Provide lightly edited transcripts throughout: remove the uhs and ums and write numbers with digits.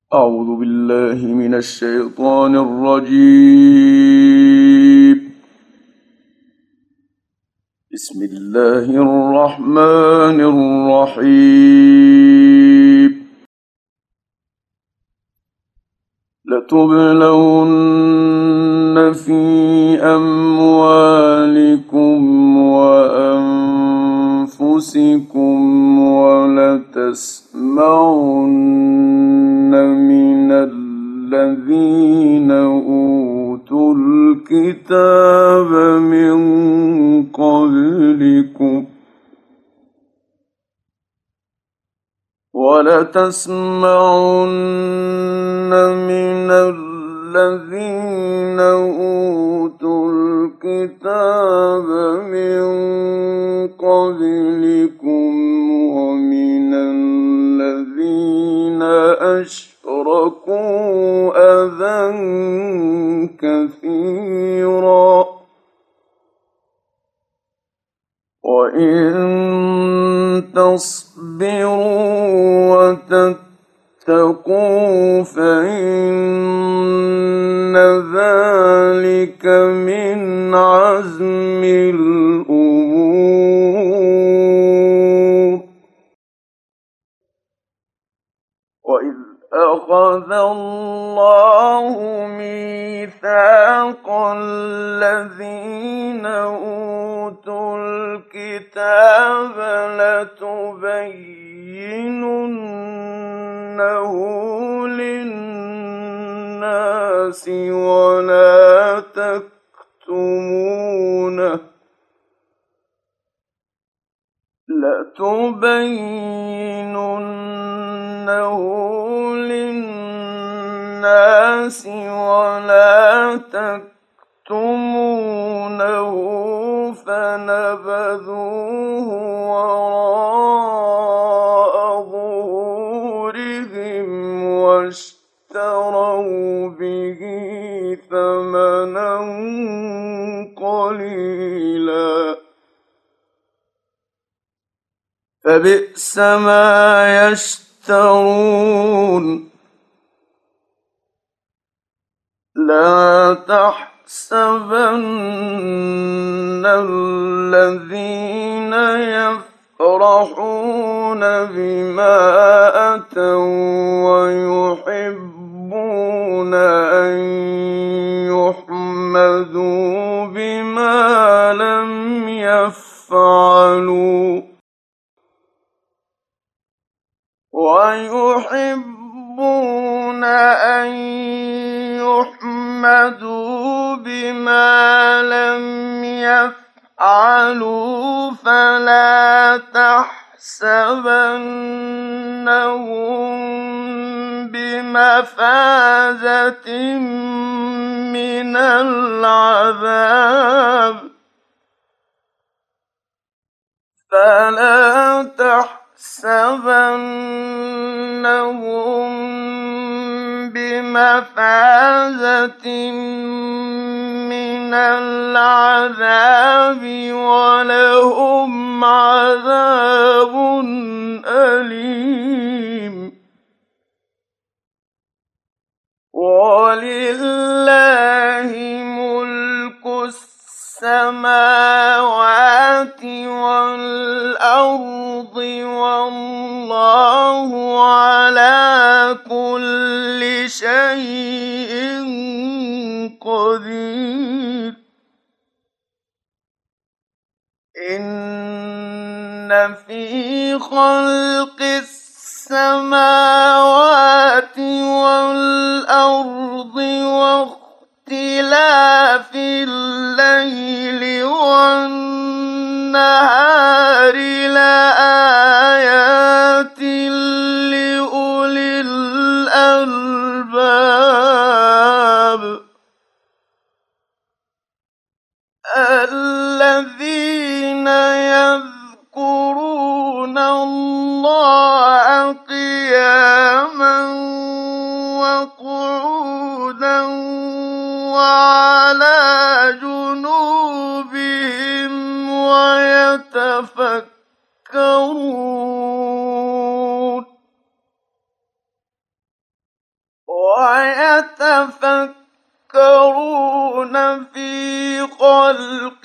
أعوذ بالله من الشيطان الرجيم. بسم الله الرحمن الرحيم. لتبلون في أموالكم وأنفسكم ولتسمعن من الذين أوتوا الكتاب من قبلكم ومن الذين أشركوا أذى كثيرا وإن تصبروا وتتقوا فإن ذلك من عزم الأمور. وإذ أخذ الله ميثاق الذين أوتوا الكتاب لتبيننه للناس ولا تكتمونه فنبذوه وراء ظهورهم واشتروا به ثمنا قليلا فبئس ما يشترون. لا تحسبن الذين يفرحون بما أتوا ويحبون أن يحمدوا بما لم يفعلوا فلا تحسبنهم بمفازة من العذاب ولهم عذاب أليم. ولله ملك السماوات والأرض والله على كل شيء قدير. إن في خلق السماوات والأرض واختلاف الليل والنهار لآيات لأولي الألباب الذين يذكرون الله قياما وقعودا وعلى جنوبهم ويتفكرون ويتفكرون في خلق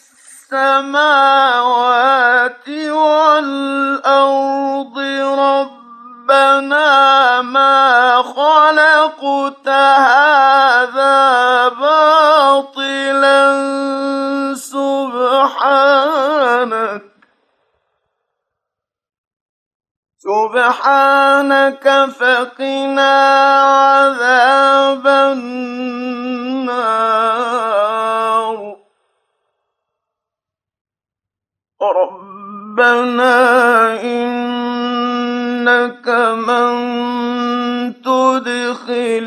السماوات والأرض ربنا ما خلقت هذا باطلا سبحانك فقنا عذاب النار ربنا إنك من تدخل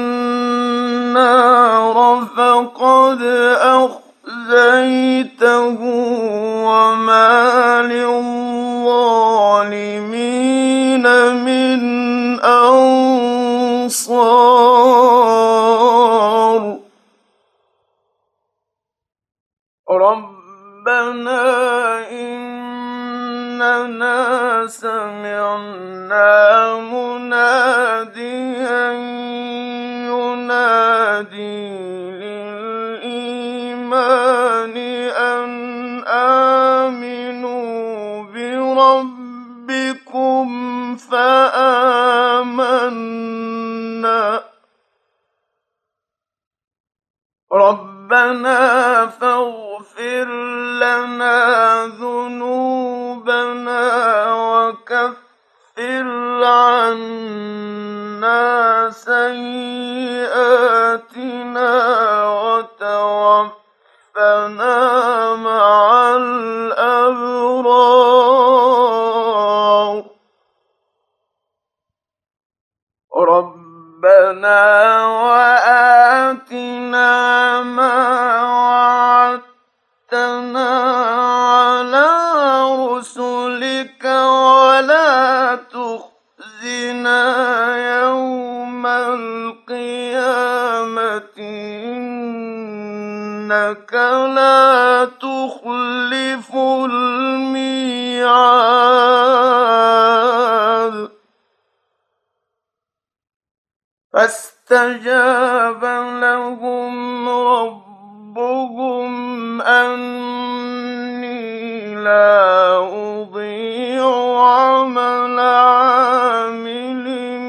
النار فقد أخزيته وما للظالمين من أنصار ربنا إننا سمعنا مناديا ينادي للإيمان أن آمنوا بربكم فآمنا ربنا فاغفر لنا ذنوبنا وكفر عنا سيئاتنا وتوفنا مع الأبرار ربنا وآتنا ما وعدتنا على رسلك ولا تخزنا يوم القيامة إنك لا تخلف الميعاد فاستجاب لهم ربهم أني لا أضيع عمل عامل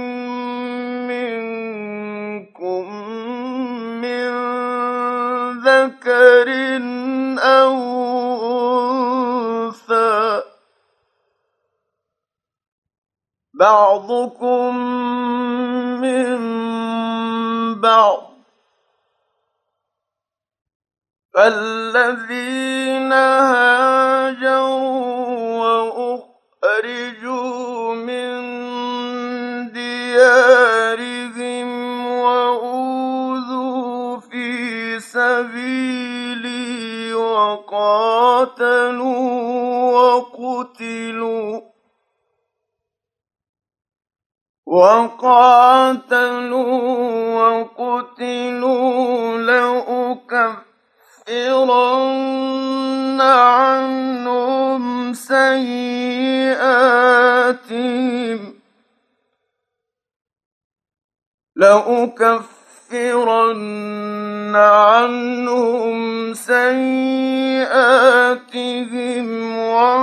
منكم من ذكر أو أنثى بعضكم من بعض فالذين هاجروا وأخرجوا من ديارهم وأوذوا في سبيلي وقاتلوا وقتلوا لأكفرن عنهم سيئاتهم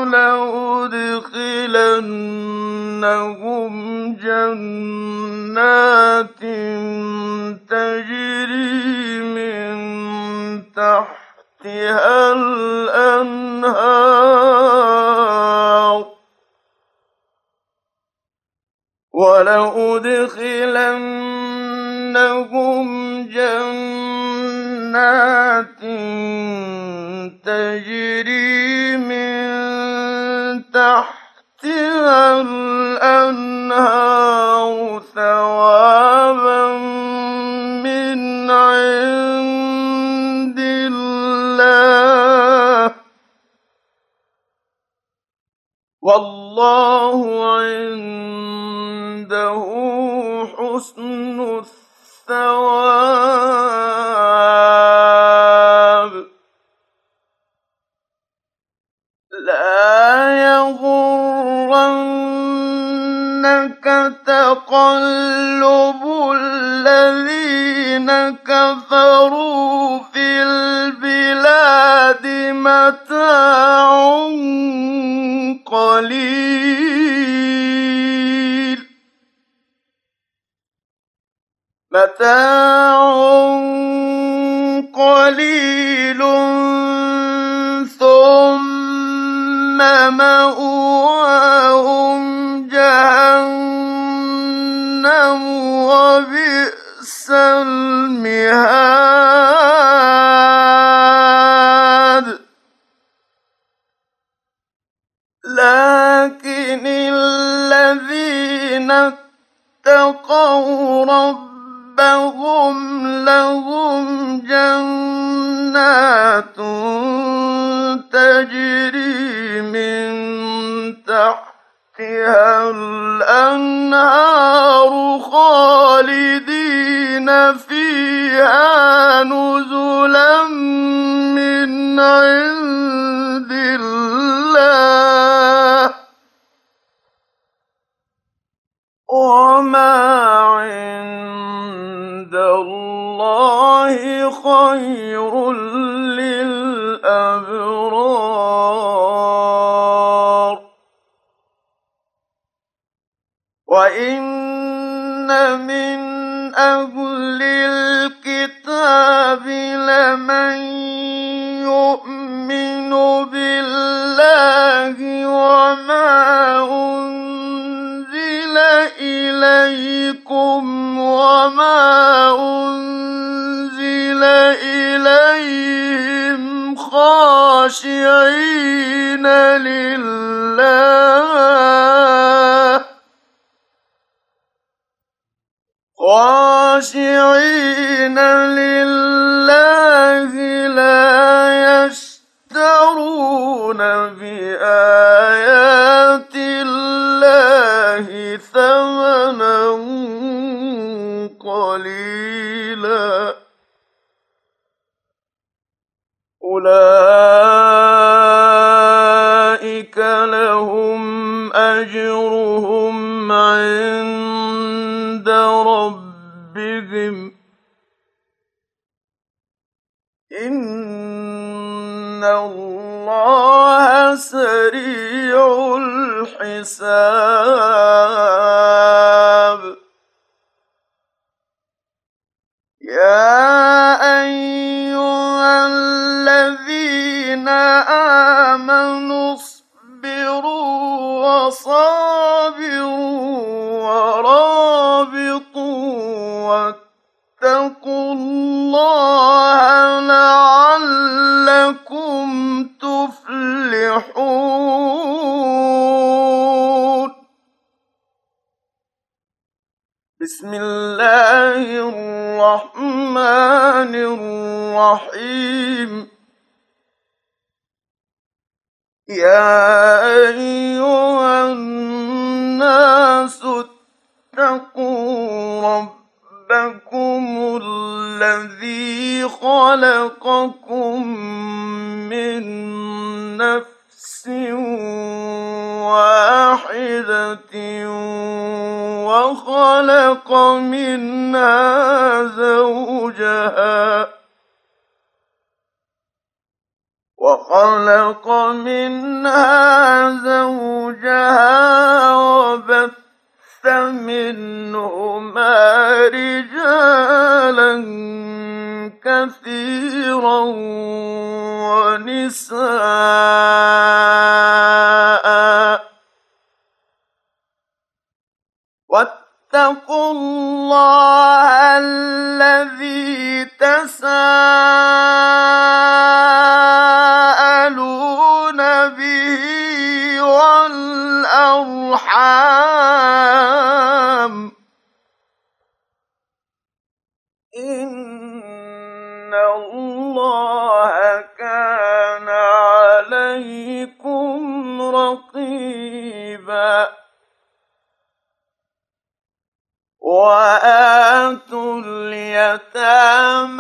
ولأدخلنهم جنات تجري من تحتها الأنهار ثوابا من عند الله والله عنده حسن الثواب لا يغرنك تقلب كفروا في البلاد متاع قليل ثم مأواهم جهنم وبئس المهاد لكن الذين اتقوا ربهم لهم جنات تجري من تحتها الأنهار خالدين فيها نزلا من عند الله وما عند الله خير للأبرار وإن من أهل الكتاب لمن يؤمن بالله وما أنزل إليكم وما أنزل إليهم خاشعين لله لا يشترون بآيات الله ثمنا قليلا أولئك لهم أجرهم عند ربهم إن الله سريع الحساب يا أيها الذين آمنوا اصبروا وصابروا ورابطوا واتقوا الله لعلكم تفلحون بسم الله الرحمن الرحيم يا أيها الناس اتقوا ربكم الذي خلقكم من نفس واحدة وخلق منها زوجها وبث منهما رجالا كثيرا ونساء واتقوا الله الذي تساءلون به والأرحام إن الله كان عليكم رقيبا وآتوا اليتامى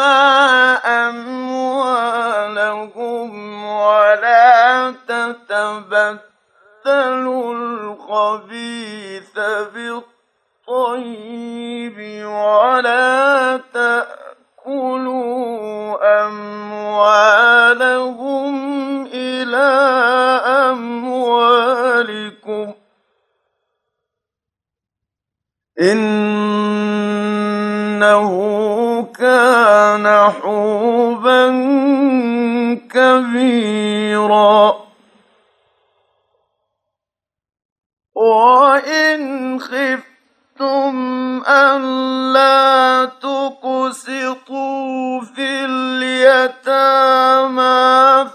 أموالهم ولا تتبدلوا الخبيث بالطيب ولا تأكلوا إنه كان حوبا كبيرا وإن خفتم ألا تقسطوا في اليتامى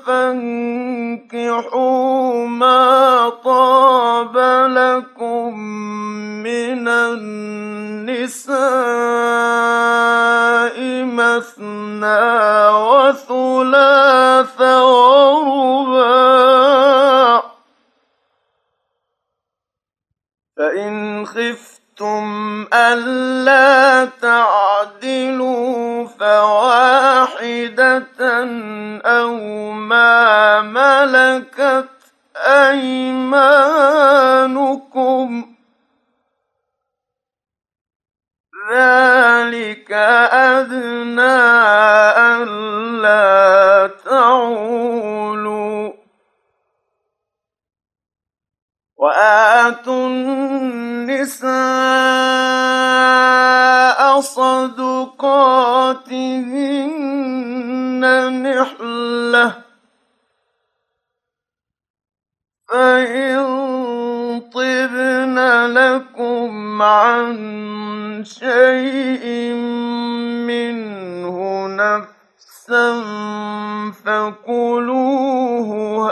فانكحوا ما طاب لكم من النساء مثنى وثلاث ورباع فإن خفتم ألا تعدلوا فواحدة أو ما ملكت أيمانكم ذلك أدنى ألا تعولوا وآتوا النساء صدقاتهن نحلة فإن طبن لكم عن شيء منه نفسا فكلوه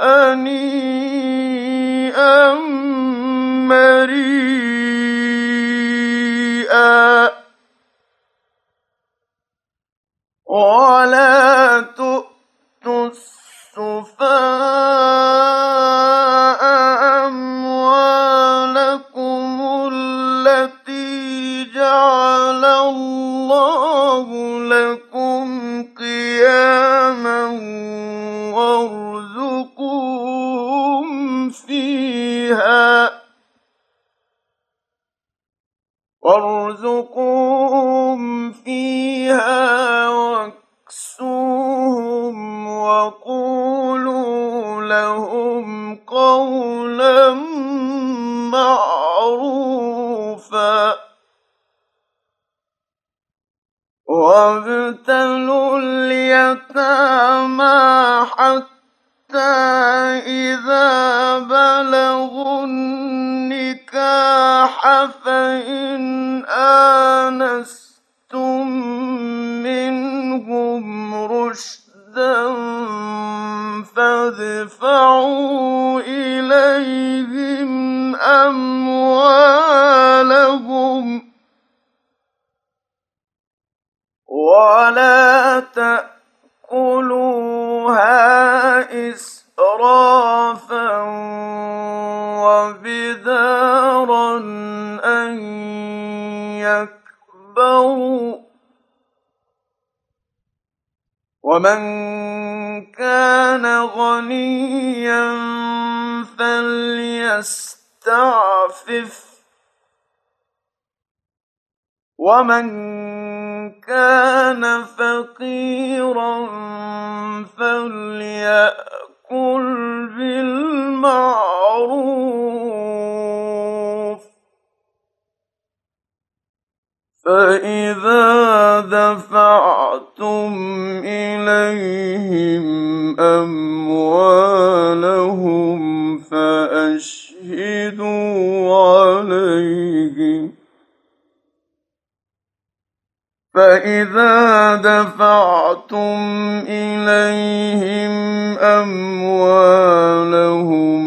هنيئا مريئا ولا تؤتوا السفهاء أموالكم التي جعل الله لكم قياما وارزقوهم فيها واكسوهم وقولوا لهم قولا معروفا وابتلوا اليتامى حتى إذا بلغوا النكاح فإن آنستم منهم رشدا فادفعوا إليهم أموالهم ولا تأكلوها إسرافا وبدارا أن يكبروا ومن كان غنيا فليستعفف ومن كان فقيرا فليأكل بالمعروف فإذا دفعتم إليهم أموالهم فأشهدوا عليهم فإذا دفعتم إليهم أموالهم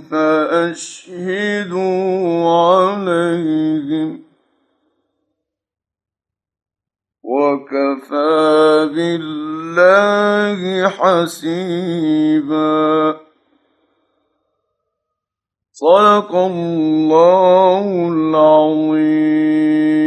فأشهدوا عليهم وكفى بالله حسيبا صدق الله العظيم.